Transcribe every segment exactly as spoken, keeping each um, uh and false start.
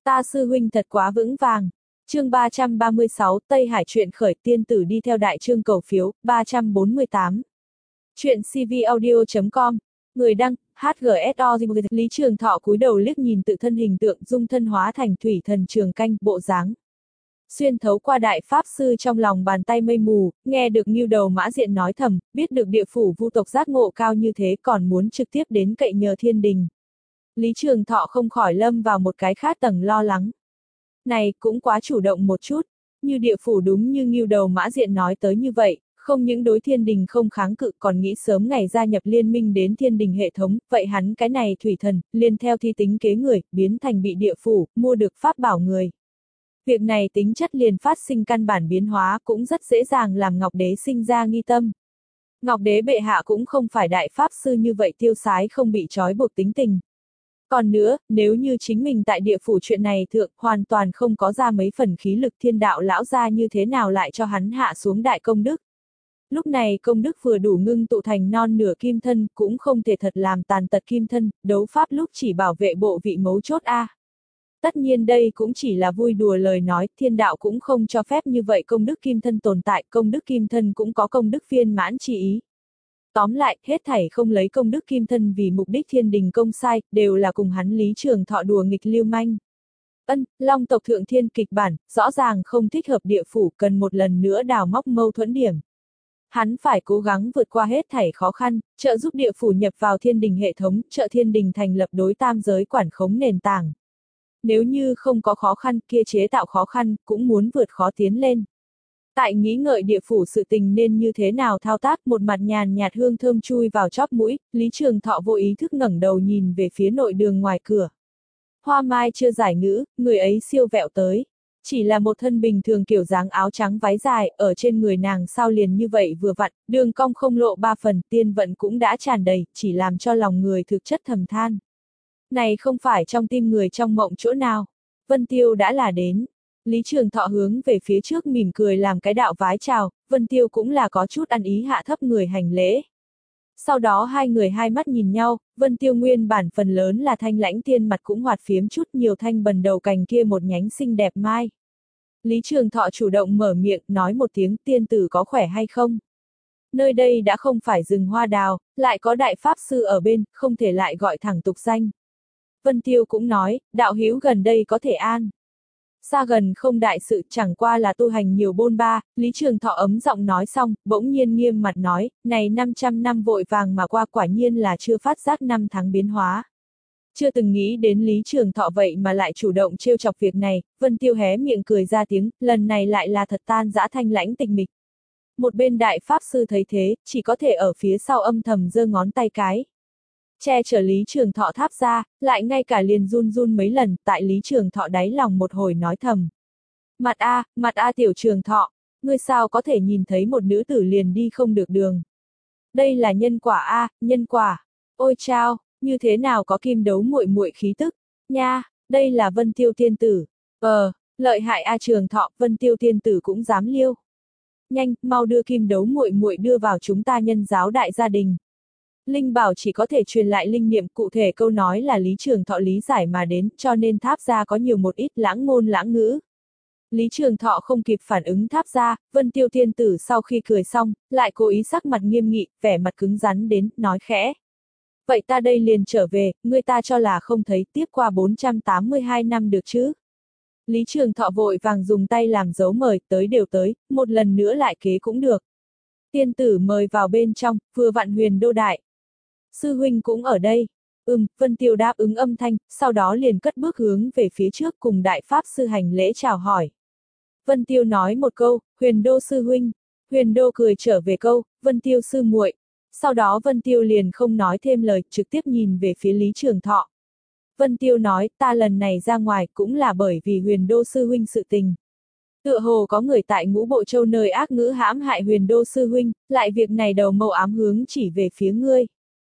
Ta sư huynh thật quá vững vàng. Chương ba trăm ba mươi sáu, Tây Hải truyện khởi tiên tử đi theo đại chương cầu phiếu, ba trăm bốn mươi tám. Chuyện cvaudio chấm com, người đăng, hát giê ét o. Lý Trường Thọ cúi đầu liếc nhìn tự thân hình tượng dung thân hóa thành thủy thần trường canh, bộ dáng xuyên thấu qua đại pháp sư trong lòng bàn tay mây mù, nghe được Ngưu Đầu Mã Diện nói thầm, biết được địa phủ vu tộc giác ngộ cao như thế còn muốn trực tiếp đến cậy nhờ thiên đình. Lý Trường Thọ không khỏi lâm vào một cái khác tầng lo lắng. Này, cũng quá chủ động một chút, như địa phủ đúng như Ngưu Đầu Mã Diện nói tới như vậy, không những đối thiên đình không kháng cự còn nghĩ sớm ngày gia nhập liên minh đến thiên đình hệ thống, vậy hắn cái này thủy thần, liên theo thi tính kế người, biến thành bị địa phủ, mua được pháp bảo người. Việc này tính chất liền phát sinh căn bản biến hóa cũng rất dễ dàng làm Ngọc Đế sinh ra nghi tâm. Ngọc Đế bệ hạ cũng không phải đại pháp sư như vậy tiêu sái không bị trói buộc tính tình. Còn nữa, nếu như chính mình tại địa phủ chuyện này thượng hoàn toàn không có ra mấy phần khí lực thiên đạo lão ra như thế nào lại cho hắn hạ xuống đại công đức. Lúc này công đức vừa đủ ngưng tụ thành non nửa kim thân cũng không thể thật làm tàn tật kim thân, đấu pháp lúc chỉ bảo vệ bộ vị mấu chốt a. À. Tất nhiên đây cũng chỉ là vui đùa lời nói, thiên đạo cũng không cho phép như vậy công đức kim thân tồn tại, công đức kim thân cũng có công đức viên mãn chi ý. Tóm lại, hết thảy không lấy công đức kim thân vì mục đích thiên đình công sai, đều là cùng hắn Lý Trường Thọ đùa nghịch lưu manh. Ân, Long tộc thượng thiên kịch bản, rõ ràng không thích hợp địa phủ, cần một lần nữa đào móc mâu thuẫn điểm. Hắn phải cố gắng vượt qua hết thảy khó khăn, trợ giúp địa phủ nhập vào thiên đình hệ thống, trợ thiên đình thành lập đối tam giới quản khống nền tảng. Nếu như không có khó khăn kia chế tạo khó khăn, cũng muốn vượt khó tiến lên. Tại nghĩ ngợi địa phủ sự tình nên như thế nào thao tác, một mặt nhàn nhạt hương thơm chui vào chóp mũi, Lý Trường Thọ vô ý thức ngẩng đầu nhìn về phía nội đường ngoài cửa. Hoa Mai chưa giải ngữ, người ấy siêu vẹo tới. Chỉ là một thân bình thường kiểu dáng áo trắng váy dài, ở trên người nàng sao liền như vậy vừa vặn, đường cong không lộ ba phần, tiên vận cũng đã tràn đầy, chỉ làm cho lòng người thực chất thầm than. Này không phải trong tim người trong mộng chỗ nào. Vân Tiêu đã là đến. Lý Trường Thọ hướng về phía trước mỉm cười làm cái đạo vái chào, Vân Tiêu cũng là có chút ăn ý hạ thấp người hành lễ. Sau đó hai người hai mắt nhìn nhau, Vân Tiêu nguyên bản phần lớn là thanh lãnh tiên mặt cũng hoạt phiếm chút nhiều thanh bần đầu cành kia một nhánh xinh đẹp mai. Lý Trường Thọ chủ động mở miệng nói một tiếng tiên tử có khỏe hay không. Nơi đây đã không phải rừng hoa đào, lại có đại pháp sư ở bên, không thể lại gọi thẳng tục danh. Vân Tiêu cũng nói, đạo hữu gần đây có thể an. Xa gần không đại sự, chẳng qua là tu hành nhiều bôn ba, Lý Trường Thọ ấm giọng nói xong, bỗng nhiên nghiêm mặt nói, này năm trăm năm vội vàng mà qua quả nhiên là chưa phát giác năm tháng biến hóa. Chưa từng nghĩ đến Lý Trường Thọ vậy mà lại chủ động trêu chọc việc này, Vân Tiêu hé miệng cười ra tiếng, lần này lại là thật tan dã thanh lãnh tịch mịch. Một bên đại pháp sư thấy thế, chỉ có thể ở phía sau âm thầm giơ ngón tay cái. Che chở Lý Trường Thọ tháp ra, lại ngay cả liền run run mấy lần, tại Lý Trường Thọ đáy lòng một hồi nói thầm. Mặt a, mặt a tiểu Trường Thọ, ngươi sao có thể nhìn thấy một nữ tử liền đi không được đường. Đây là nhân quả a, nhân quả. Ôi chao, như thế nào có kim đấu muội muội khí tức, nha, đây là Vân Tiêu tiên tử. Ờ, lợi hại a Trường Thọ, Vân Tiêu tiên tử cũng dám liêu. Nhanh, mau đưa kim đấu muội muội đưa vào chúng ta nhân giáo đại gia đình. Linh bảo chỉ có thể truyền lại linh niệm, cụ thể câu nói là Lý Trường Thọ lý giải mà đến, cho nên tháp ra có nhiều một ít lãng ngôn lãng ngữ. Lý Trường Thọ không kịp phản ứng tháp ra, Vân Tiêu tiên tử sau khi cười xong, lại cố ý sắc mặt nghiêm nghị, vẻ mặt cứng rắn đến, nói khẽ. Vậy ta đây liền trở về, người ta cho là không thấy, tiếp qua bốn trăm tám mươi hai năm được chứ. Lý Trường Thọ vội vàng dùng tay làm dấu mời, tới đều tới, một lần nữa lại kế cũng được. Tiên tử mời vào bên trong, vừa vặn Huyền Đô đại. Sư huynh cũng ở đây. Ừm, Vân Tiêu đáp ứng âm thanh, sau đó liền cất bước hướng về phía trước cùng đại pháp sư hành lễ chào hỏi. Vân Tiêu nói một câu, Huyền Đô sư huynh. Huyền Đô cười trở về câu, Vân Tiêu sư muội. Sau đó Vân Tiêu liền không nói thêm lời, trực tiếp nhìn về phía Lý Trường Thọ. Vân Tiêu nói, ta lần này ra ngoài cũng là bởi vì Huyền Đô sư huynh sự tình. Tựa hồ có người tại Ngũ Bộ Châu nơi ác ngữ hãm hại Huyền Đô sư huynh, lại việc này đầu mâu ám hướng chỉ về phía ngươi.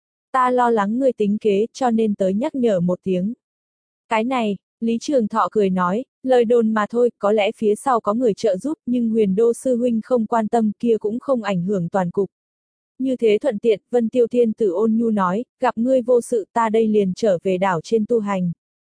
Ta lo lắng ngươi tính kế, cho nên tới nhắc nhở một tiếng. Cái này, Lý Trường Thọ cười nói, lời đồn mà thôi, có lẽ phía sau có người trợ giúp, nhưng Huyền Đô sư huynh không quan tâm kia cũng không ảnh hưởng toàn cục. Như thế thuận tiện, Vân Tiêu Thiên tử ôn nhu nói, gặp ngươi vô sự ta đây liền trở về đảo trên tu hành.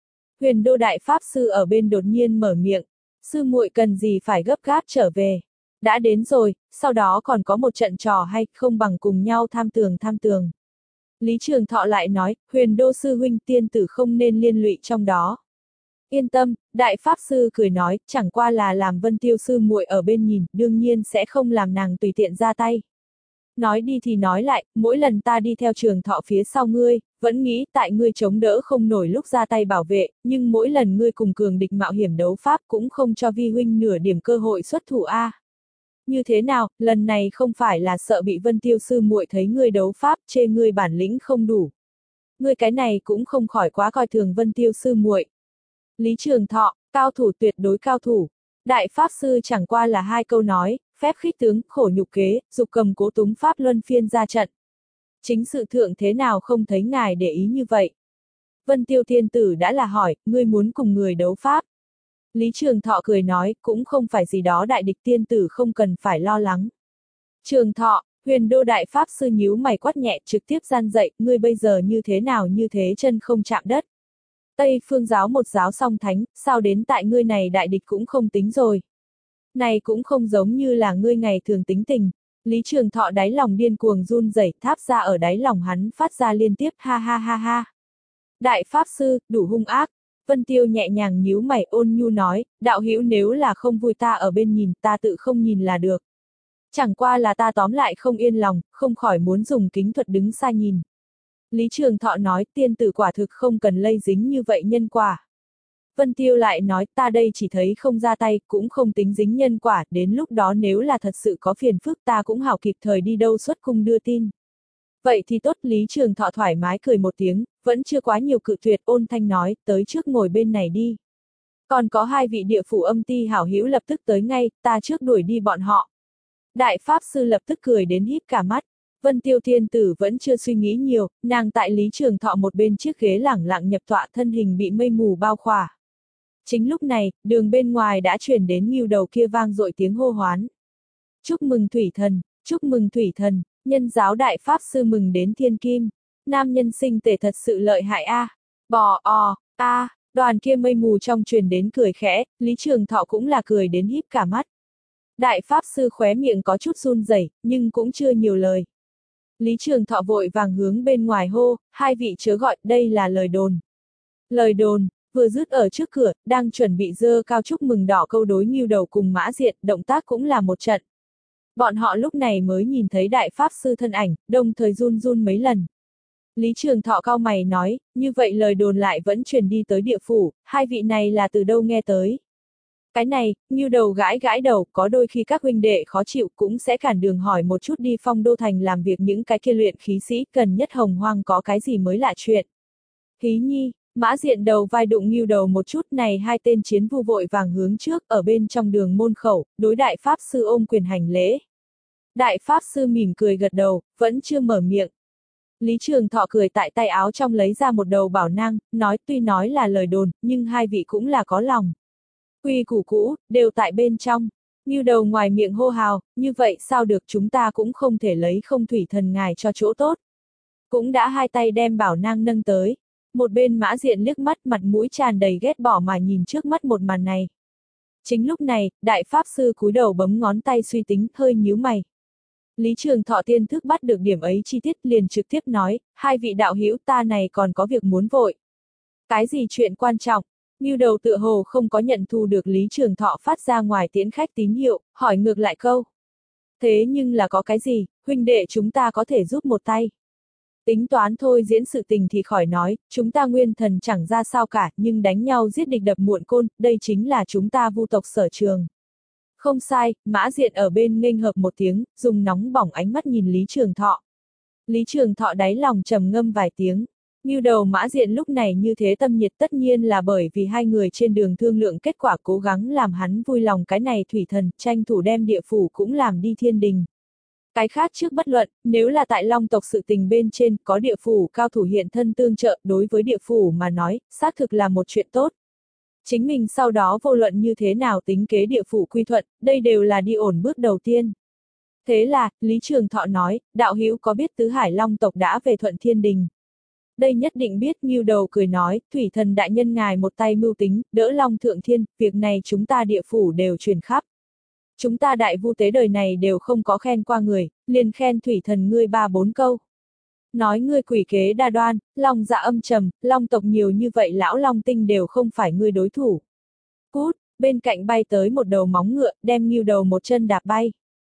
Huyền Đô Đại Pháp Sư ở bên đột nhiên mở miệng, sư muội cần gì phải gấp gáp trở về. Đã đến rồi, sau đó còn có một trận trò hay, không bằng cùng nhau tham tường tham tường. Lý Trường Thọ lại nói, Huyền Đô sư huynh tiên tử không nên liên lụy trong đó. Yên tâm, Đại Pháp Sư cười nói, chẳng qua là làm Vân Tiêu sư muội ở bên nhìn, đương nhiên sẽ không làm nàng tùy tiện ra tay. Nói đi thì nói lại, mỗi lần ta đi theo Trường Thọ phía sau ngươi, vẫn nghĩ tại ngươi chống đỡ không nổi lúc ra tay bảo vệ, nhưng mỗi lần ngươi cùng cường địch mạo hiểm đấu pháp cũng không cho vi huynh nửa điểm cơ hội xuất thủ a. Như thế nào, lần này không phải là sợ bị Vân Tiêu sư muội thấy ngươi đấu pháp, chê ngươi bản lĩnh không đủ. Ngươi cái này cũng không khỏi quá coi thường Vân Tiêu sư muội. Lý Trường Thọ, cao thủ tuyệt đối cao thủ. Đại Pháp Sư chẳng qua là hai câu nói, phép khích tướng, khổ nhục kế, dục cầm cố túng pháp luân phiên ra trận. Chính sự thượng thế nào không thấy ngài để ý như vậy. Vân Tiêu Thiên Tử đã là hỏi, ngươi muốn cùng người đấu pháp. Lý Trường Thọ cười nói, cũng không phải gì đó đại địch tiên tử không cần phải lo lắng. Trường Thọ, Huyền Đô Đại Pháp Sư nhíu mày quát nhẹ trực tiếp gian dậy, ngươi bây giờ như thế nào như thế chân không chạm đất. Tây phương giáo một giáo song thánh, sao đến tại ngươi này đại địch cũng không tính rồi. Này cũng không giống như là ngươi ngày thường tính tình. Lý Trường Thọ đáy lòng điên cuồng run rẩy, tháp ra ở đáy lòng hắn phát ra liên tiếp ha ha ha ha. Đại Pháp Sư, đủ hung ác. Vân Tiêu nhẹ nhàng nhíu mày ôn nhu nói, đạo hữu nếu là không vui ta ở bên nhìn, ta tự không nhìn là được. Chẳng qua là ta tóm lại không yên lòng, không khỏi muốn dùng kính thuật đứng xa nhìn. Lý Trường Thọ nói, tiên tử quả thực không cần lây dính như vậy nhân quả. Vân Tiêu lại nói, ta đây chỉ thấy không ra tay, cũng không tính dính nhân quả, đến lúc đó nếu là thật sự có phiền phức ta cũng hảo kịp thời đi đâu xuất cung đưa tin. Vậy thì tốt, Lý Trường Thọ thoải mái cười một tiếng, vẫn chưa quá nhiều cự tuyệt, ôn thanh nói, tới trước ngồi bên này đi. Còn có hai vị địa phủ âm ti hảo hữu lập tức tới ngay, ta trước đuổi đi bọn họ. Đại Pháp Sư lập tức cười đến híp cả mắt. Vân Tiêu Thiên Tử vẫn chưa suy nghĩ nhiều, nàng tại Lý Trường Thọ một bên chiếc ghế lẳng lặng nhập tọa, thân hình bị mây mù bao khỏa. Chính lúc này, đường bên ngoài đã truyền đến ngưu đầu kia vang dội tiếng hô hoán. Chúc mừng Thủy Thần, chúc mừng Thủy Thần, nhân giáo Đại Pháp Sư mừng đến thiên kim. Nam nhân sinh tể thật sự lợi hại a. À. Bò o, a, à, đoàn kia mây mù trong truyền đến cười khẽ, Lý Trường Thọ cũng là cười đến híp cả mắt. Đại Pháp Sư khóe miệng có chút run rẩy, nhưng cũng chưa nhiều lời. Lý Trường Thọ vội vàng hướng bên ngoài hô, hai vị chớ gọi, đây là lời đồn. Lời đồn, vừa dứt ở trước cửa, đang chuẩn bị dơ cao chúc mừng đỏ câu đối ngưu đầu cùng Mã Diện, động tác cũng là một trận. Bọn họ lúc này mới nhìn thấy Đại Pháp Sư thân ảnh, đồng thời run run mấy lần. Lý Trường Thọ cau mày nói, như vậy lời đồn lại vẫn truyền đi tới địa phủ, hai vị này là từ đâu nghe tới. Cái này, ngưu đầu gãi gãi đầu, có đôi khi các huynh đệ khó chịu cũng sẽ cản đường hỏi một chút đi Phong Đô Thành làm việc những cái kia luyện khí sĩ, cần nhất hồng hoang có cái gì mới lạ chuyện. Hí nhi, Mã Diện đầu vai đụng ngưu đầu một chút, này hai tên chiến vu vội vàng hướng trước, ở bên trong đường môn khẩu, đối Đại Pháp Sư ôm quyền hành lễ. Đại Pháp Sư mỉm cười gật đầu, vẫn chưa mở miệng. Lý Trường Thọ cười tại tay áo trong lấy ra một đầu bảo nang, nói tuy nói là lời đồn, nhưng hai vị cũng là có lòng. Quy củ cũ, đều tại bên trong. Ngưu đầu ngoài miệng hô hào, như vậy sao được, chúng ta cũng không thể lấy không Thủy Thần ngài cho chỗ tốt. Cũng đã hai tay đem bảo nang nâng tới. Một bên Mã Diện liếc mắt, mặt mũi tràn đầy ghét bỏ mà nhìn trước mắt một màn này. Chính lúc này, Đại Pháp Sư cúi đầu bấm ngón tay suy tính, hơi nhíu mày. Lý Trường Thọ tiên thức bắt được điểm ấy chi tiết liền trực tiếp nói, hai vị đạo hữu ta này còn có việc muốn vội. Cái gì chuyện quan trọng? Ngưu đầu tựa hồ không có nhận thu được Lý Trường Thọ phát ra ngoài tiễn khách tín hiệu, hỏi ngược lại câu. Thế nhưng là có cái gì, huynh đệ chúng ta có thể giúp một tay. Tính toán thôi, diễn sự tình thì khỏi nói, chúng ta nguyên thần chẳng ra sao cả, nhưng đánh nhau giết địch đập muộn côn, đây chính là chúng ta vu tộc sở trường. Không sai, Mã Diện ở bên nghênh hợp một tiếng, dùng nóng bỏng ánh mắt nhìn Lý Trường Thọ. Lý Trường Thọ đáy lòng trầm ngâm vài tiếng. Ngưu đầu Mã Diện lúc này như thế tâm nhiệt tất nhiên là bởi vì hai người trên đường thương lượng kết quả cố gắng làm hắn vui lòng cái này Thủy Thần, tranh thủ đem địa phủ cũng làm đi thiên đình. Cái khác trước bất luận, nếu là tại Long tộc sự tình bên trên có địa phủ cao thủ hiện thân tương trợ đối với địa phủ mà nói, xác thực là một chuyện tốt. Chính mình sau đó vô luận như thế nào tính kế địa phủ quy thuận, đây đều là đi ổn bước đầu tiên. Thế là, Lý Trường Thọ nói, đạo hữu có biết Tứ Hải Long tộc đã về thuận thiên đình. Đây nhất định biết. Ngưu Đầu cười nói, thủy thần đại nhân ngài một tay mưu tính, đỡ Long Thượng Thiên, việc này chúng ta địa phủ đều truyền khắp. Chúng ta đại vu tế đời này đều không có khen qua người, liền khen thủy thần ngươi ba bốn câu. Nói ngươi quỷ kế đa đoan, lòng dạ âm trầm, long tộc nhiều như vậy lão long tinh đều không phải ngươi đối thủ. Cút, bên cạnh bay tới một đầu móng ngựa, đem Ngưu Đầu một chân đạp bay.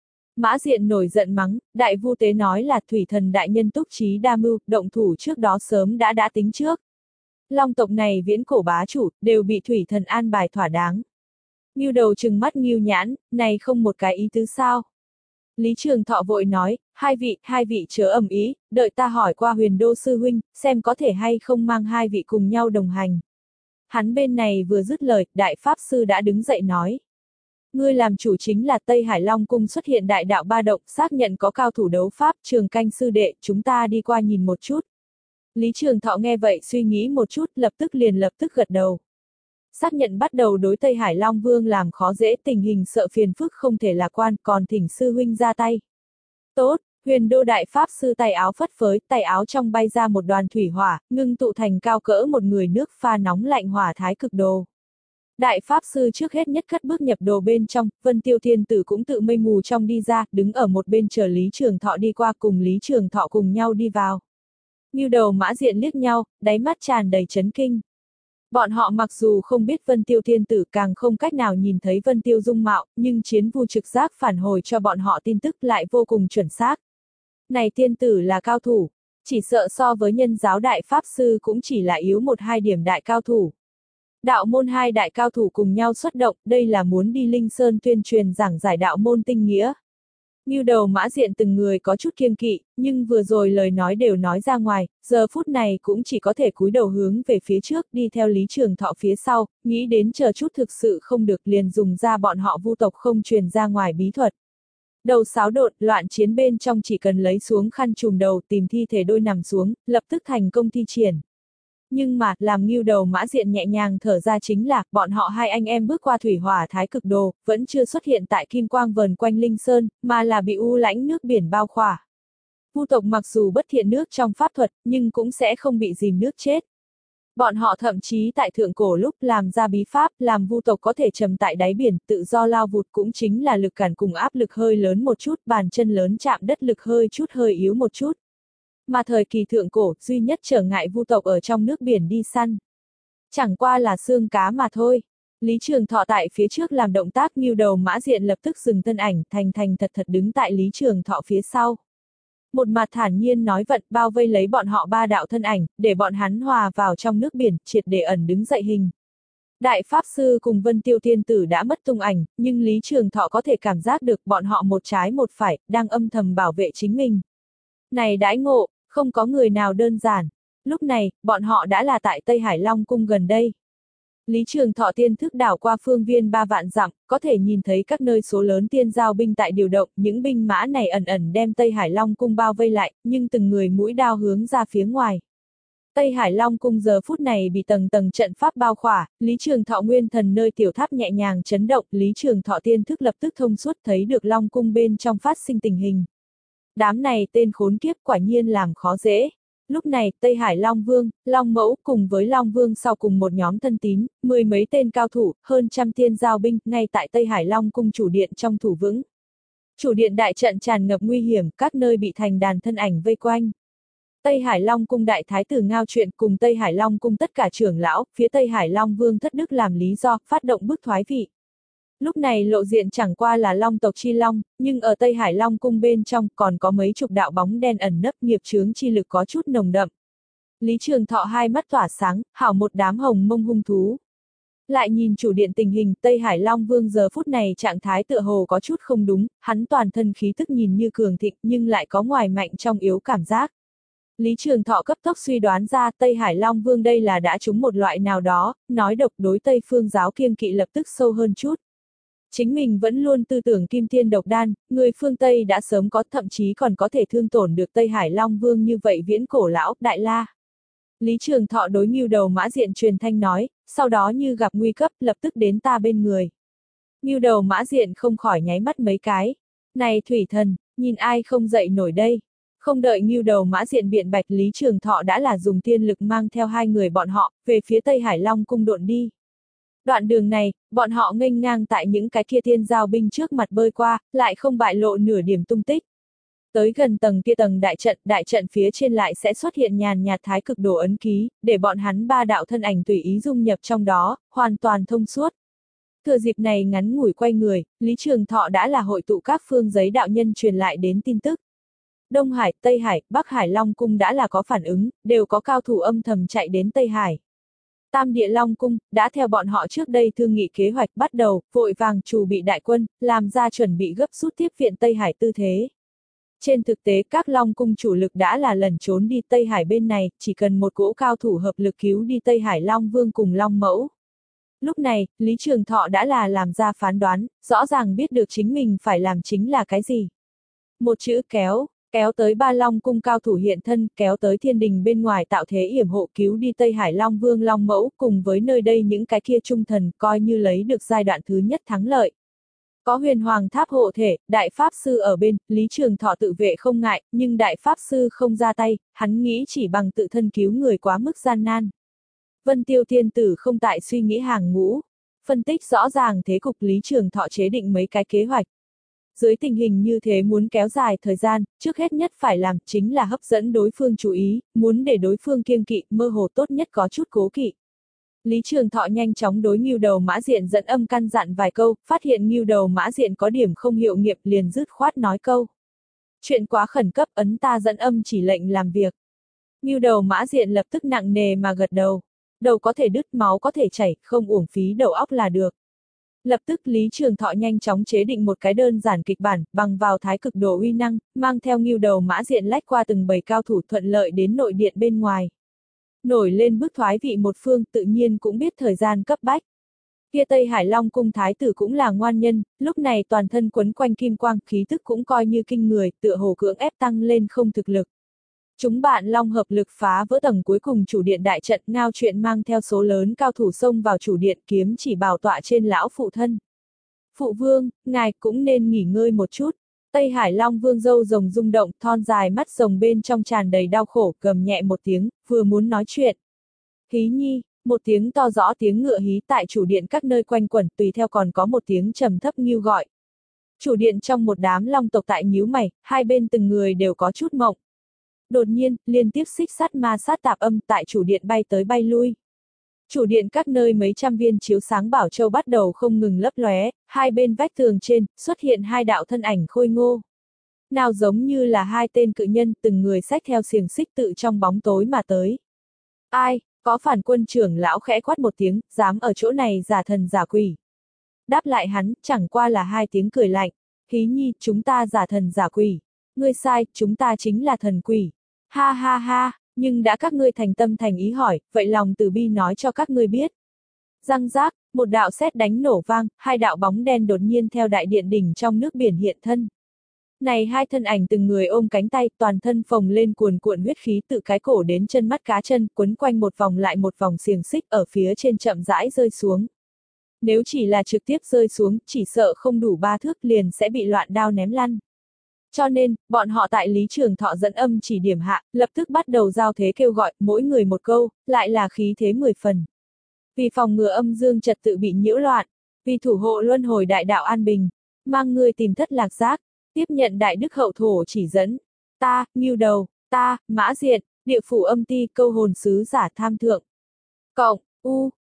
Mã Diện nổi giận mắng, đại vu tế nói là thủy thần đại nhân túc trí đa mưu, động thủ trước đó sớm đã đã tính trước. Long tộc này viễn cổ bá chủ, đều bị thủy thần an bài thỏa đáng. Ngưu Đầu trừng mắt Ngưu Nhãn, này không một cái ý tứ sao? Lý Trường Thọ vội nói, hai vị, hai vị chớ ầm ý, đợi ta hỏi qua Huyền Đô sư huynh, xem có thể hay không mang hai vị cùng nhau đồng hành. Hắn bên này vừa dứt lời, đại pháp sư đã đứng dậy nói. Ngươi làm chủ chính là Tây Hải Long cung xuất hiện đại đạo ba động, xác nhận có cao thủ đấu pháp, Trường Canh sư đệ, chúng ta đi qua nhìn một chút. Lý Trường Thọ nghe vậy suy nghĩ một chút, lập tức liền lập tức gật đầu. Xác nhận bắt đầu đối Tây Hải Long Vương làm khó dễ, tình hình sợ phiền phức không thể lạc quan, còn thỉnh sư huynh ra tay. Tốt, Huyền Đô đại pháp sư tay áo phất phới, tay áo trong bay ra một đoàn thủy hỏa, ngưng tụ thành cao cỡ một người nước pha nóng lạnh hỏa thái cực đồ. Đại pháp sư trước hết nhất cất bước nhập đồ bên trong, Vân Tiêu Thiên Tử cũng tự mây mù trong đi ra, đứng ở một bên chờ Lý Trường Thọ đi qua, cùng Lý Trường Thọ cùng nhau đi vào. Ngưu Đầu Mã Diện liếc nhau, đáy mắt tràn đầy chấn kinh. Bọn họ mặc dù không biết Vân Tiêu Thiên Tử, càng không cách nào nhìn thấy Vân Tiêu dung mạo, nhưng chiến vu trực giác phản hồi cho bọn họ tin tức lại vô cùng chuẩn xác. Này Thiên Tử là cao thủ, chỉ sợ so với Nhân giáo đại pháp sư cũng chỉ là yếu một hai điểm đại cao thủ. Đạo môn hai đại cao thủ cùng nhau xuất động, đây là muốn đi Linh Sơn tuyên truyền giảng giải đạo môn tinh nghĩa. Ngưu Đầu Mã Diện từng người có chút kiêng kỵ, nhưng vừa rồi lời nói đều nói ra ngoài, giờ phút này cũng chỉ có thể cúi đầu hướng về phía trước, đi theo Lý Trường Thọ phía sau, nghĩ đến chờ chút thực sự không được liền dùng ra bọn họ vu tộc không truyền ra ngoài bí thuật. Đầu xáo đột, loạn chiến bên trong chỉ cần lấy xuống khăn trùm đầu, tìm thi thể đôi nằm xuống, lập tức thành công thi triển. Nhưng mà, làm Ngưu Đầu Mã Diện nhẹ nhàng thở ra chính là, bọn họ hai anh em bước qua thủy hỏa thái cực đồ, vẫn chưa xuất hiện tại kim quang vờn quanh Linh Sơn, mà là bị u lãnh nước biển bao khỏa. Vu tộc mặc dù bất thiện nước trong pháp thuật, nhưng cũng sẽ không bị dìm nước chết. Bọn họ thậm chí tại thượng cổ lúc làm ra bí pháp, làm vu tộc có thể trầm tại đáy biển, tự do lao vụt cũng chính là lực cản cùng áp lực hơi lớn một chút, bàn chân lớn chạm đất lực hơi chút hơi yếu một chút. Mà thời kỳ thượng cổ, duy nhất trở ngại vu tộc ở trong nước biển đi săn. Chẳng qua là xương cá mà thôi. Lý Trường Thọ tại phía trước làm động tác, Ngưu Đầu Mã Diện lập tức dừng thân ảnh, thành thành thật thật đứng tại Lý Trường Thọ phía sau. Một mặt thản nhiên nói vận, bao vây lấy bọn họ ba đạo thân ảnh, để bọn hắn hòa vào trong nước biển, triệt để ẩn đứng dậy hình. Đại Pháp Sư cùng Vân Tiêu Thiên Tử đã mất tung ảnh, nhưng Lý Trường Thọ có thể cảm giác được bọn họ một trái một phải, đang âm thầm bảo vệ chính mình. Này đãi ngộ, không có người nào đơn giản. Lúc này, bọn họ đã là tại Tây Hải Long Cung gần đây. Lý Trường Thọ tiên thức đảo qua phương viên ba vạn dặm, có thể nhìn thấy các nơi số lớn tiên giao binh tại điều động, những binh mã này ẩn ẩn đem Tây Hải Long Cung bao vây lại, nhưng từng người mũi đao hướng ra phía ngoài. Tây Hải Long Cung giờ phút này bị tầng tầng trận pháp bao khỏa, Lý Trường Thọ nguyên thần nơi tiểu tháp nhẹ nhàng chấn động, Lý Trường Thọ tiên thức lập tức thông suốt thấy được Long Cung bên trong phát sinh tình hình. Đám này tên khốn kiếp quả nhiên làm khó dễ. Lúc này, Tây Hải Long Vương, Long Mẫu cùng với Long Vương sau cùng một nhóm thân tín, mười mấy tên cao thủ, hơn trăm tiên giao binh, ngay tại Tây Hải Long Cung chủ điện trong thủ vững. Chủ điện đại trận tràn ngập nguy hiểm, các nơi bị thành đàn thân ảnh vây quanh. Tây Hải Long Cung đại thái tử Ngao Truyện cùng Tây Hải Long Cung tất cả trưởng lão, phía Tây Hải Long Vương thất đức làm lý do, phát động bức thoái vị. Lúc này lộ diện chẳng qua là Long tộc chi long, nhưng ở Tây Hải Long Cung bên trong còn có mấy chục đạo bóng đen ẩn nấp, nghiệp chướng chi lực có chút nồng đậm. Lý Trường Thọ hai mắt tỏa sáng, hảo một đám hồng mông hung thú. Lại nhìn chủ điện tình hình, Tây Hải Long Vương giờ phút này trạng thái tựa hồ có chút không đúng, hắn toàn thân khí tức nhìn như cường thịnh nhưng lại có ngoài mạnh trong yếu cảm giác. Lý Trường Thọ cấp tốc suy đoán ra Tây Hải Long Vương đây là đã trúng một loại nào đó, nói độc đối Tây Phương giáo kiêng kỵ lập tức sâu hơn chút. Chính mình vẫn luôn tư tưởng kim thiên độc đan, người phương Tây đã sớm có, thậm chí còn có thể thương tổn được Tây Hải Long Vương như vậy viễn cổ lão, đại la. Lý Trường Thọ đối Ngưu Đầu Mã Diện truyền thanh nói, sau đó như gặp nguy cấp, lập tức đến ta bên người. Ngưu Đầu Mã Diện không khỏi nháy mắt mấy cái. Này thủy thần, nhìn ai không dậy nổi đây. Không đợi Ngưu Đầu Mã Diện biện bạch, Lý Trường Thọ đã là dùng tiên lực mang theo hai người bọn họ, về phía Tây Hải Long cung độn đi. Đoạn đường này, bọn họ nghênh ngang tại những cái kia tiên giao binh trước mặt bơi qua, lại không bại lộ nửa điểm tung tích. Tới gần tầng kia tầng đại trận, đại trận phía trên lại sẽ xuất hiện nhàn nhạt thái cực đồ ấn ký, để bọn hắn ba đạo thân ảnh tùy ý dung nhập trong đó, hoàn toàn thông suốt. Thừa dịp này ngắn ngủi quay người, Lý Trường Thọ đã là hội tụ các phương giấy đạo nhân truyền lại đến tin tức. Đông Hải, Tây Hải, Bắc Hải Long cung đã là có phản ứng, đều có cao thủ âm thầm chạy đến Tây Hải. Tam Địa Long cung đã theo bọn họ trước đây thương nghị kế hoạch bắt đầu, vội vàng chuẩn bị đại quân, làm ra chuẩn bị gấp rút tiếp viện Tây Hải tư thế. Trên thực tế các Long cung chủ lực đã là lẩn trốn đi Tây Hải bên này, chỉ cần một cỗ cao thủ hợp lực cứu đi Tây Hải Long Vương cùng Long Mẫu. Lúc này, Lý Trường Thọ đã là làm ra phán đoán, rõ ràng biết được chính mình phải làm chính là cái gì. Một chữ kéo, kéo tới ba Long cung cao thủ hiện thân, kéo tới thiên đình bên ngoài tạo thế yểm hộ cứu đi Tây Hải Long Vương Long Mẫu, cùng với nơi đây những cái kia trung thần, coi như lấy được giai đoạn thứ nhất thắng lợi. Có huyền hoàng tháp hộ thể, đại pháp sư ở bên, Lý Trường Thọ tự vệ không ngại, nhưng đại pháp sư không ra tay, hắn nghĩ chỉ bằng tự thân cứu người quá mức gian nan. Vân Tiêu Thiên Tử không tại suy nghĩ hàng ngũ, phân tích rõ ràng thế cục, Lý Trường Thọ chế định mấy cái kế hoạch. Dưới tình hình như thế muốn kéo dài thời gian, trước hết nhất phải làm chính là hấp dẫn đối phương chú ý, muốn để đối phương kiêng kỵ, mơ hồ tốt nhất có chút cố kỵ. Lý Trường Thọ nhanh chóng đối Ngưu Đầu Mã Diện dẫn âm căn dặn vài câu, phát hiện Ngưu Đầu Mã Diện có điểm không hiệu nghiệm, liền dứt khoát nói câu. Chuyện quá khẩn cấp, ấn ta dẫn âm chỉ lệnh làm việc. Ngưu Đầu Mã Diện lập tức nặng nề mà gật đầu. Đầu có thể đứt, máu có thể chảy, không uổng phí đầu óc là được. Lập tức Lý Trường Thọ nhanh chóng chế định một cái đơn giản kịch bản, bằng vào thái cực đồ uy năng, mang theo Ngưu Đầu Mã Diện lách qua từng bầy cao thủ thuận lợi đến nội điện bên ngoài. Nổi lên bước thoái vị một phương, tự nhiên cũng biết thời gian cấp bách. Kia Tây Hải Long cung thái tử cũng là ngoan nhân, lúc này toàn thân quấn quanh kim quang, khí tức cũng coi như kinh người, tựa hồ cưỡng ép tăng lên không thực lực. Chúng bạn Long hợp lực phá vỡ tầng cuối cùng chủ điện đại trận, ngao chuyện mang theo số lớn cao thủ xông vào chủ điện, kiếm chỉ bảo tọa trên lão phụ thân. Phụ vương, ngài cũng nên nghỉ ngơi một chút. Tây Hải Long Vương râu rồng rung động, thon dài mắt rồng bên trong tràn đầy đau khổ, gầm nhẹ một tiếng, vừa muốn nói chuyện. Hí nhi, một tiếng to rõ tiếng ngựa hí tại chủ điện các nơi quanh quẩn, tùy theo còn có một tiếng trầm thấp nghiêu gọi. Chủ điện trong một đám long tộc tại nhíu mày, hai bên từng người đều có chút mộng. Đột nhiên, liên tiếp xích sắt ma sát tạp âm tại chủ điện bay tới bay lui. Chủ điện các nơi mấy trăm viên chiếu sáng bảo châu bắt đầu không ngừng lấp lóe, hai bên vách tường trên, xuất hiện hai đạo thân ảnh khôi ngô. Nào giống như là hai tên cự nhân, từng người xách theo xiềng xích tự trong bóng tối mà tới. Ai, có phản quân trưởng lão khẽ quát một tiếng, dám ở chỗ này giả thần giả quỷ. Đáp lại hắn, chẳng qua là hai tiếng cười lạnh. Hí nhi, chúng ta giả thần giả quỷ. Ngươi sai, chúng ta chính là thần quỷ. Ha ha ha, nhưng đã các ngươi thành tâm thành ý hỏi, vậy lòng từ bi nói cho các ngươi biết. Răng rác, một đạo sét đánh nổ vang, hai đạo bóng đen đột nhiên theo đại điện đỉnh trong nước biển hiện thân. Này hai thân ảnh từng người ôm cánh tay, toàn thân phồng lên cuồn cuộn huyết khí từ cái cổ đến chân mắt cá chân, quấn quanh một vòng lại một vòng xiềng xích ở phía trên chậm rãi rơi xuống. Nếu chỉ là trực tiếp rơi xuống, chỉ sợ không đủ ba thước liền sẽ bị loạn đao ném lăn. Cho nên, bọn họ tại Lý Trường Thọ dẫn âm chỉ điểm hạ, lập tức bắt đầu giao thế kêu gọi, mỗi người một câu, lại là khí thế mười phần. Vì phòng ngừa âm dương trật tự bị nhiễu loạn, vì thủ hộ luân hồi đại đạo an bình, mang người tìm thất lạc giác, tiếp nhận đại đức hậu thổ chỉ dẫn. Ta, Ngưu Đầu, ta, Mã Diện, địa phủ âm ti, câu hồn sứ giả tham thượng. Cộng, U,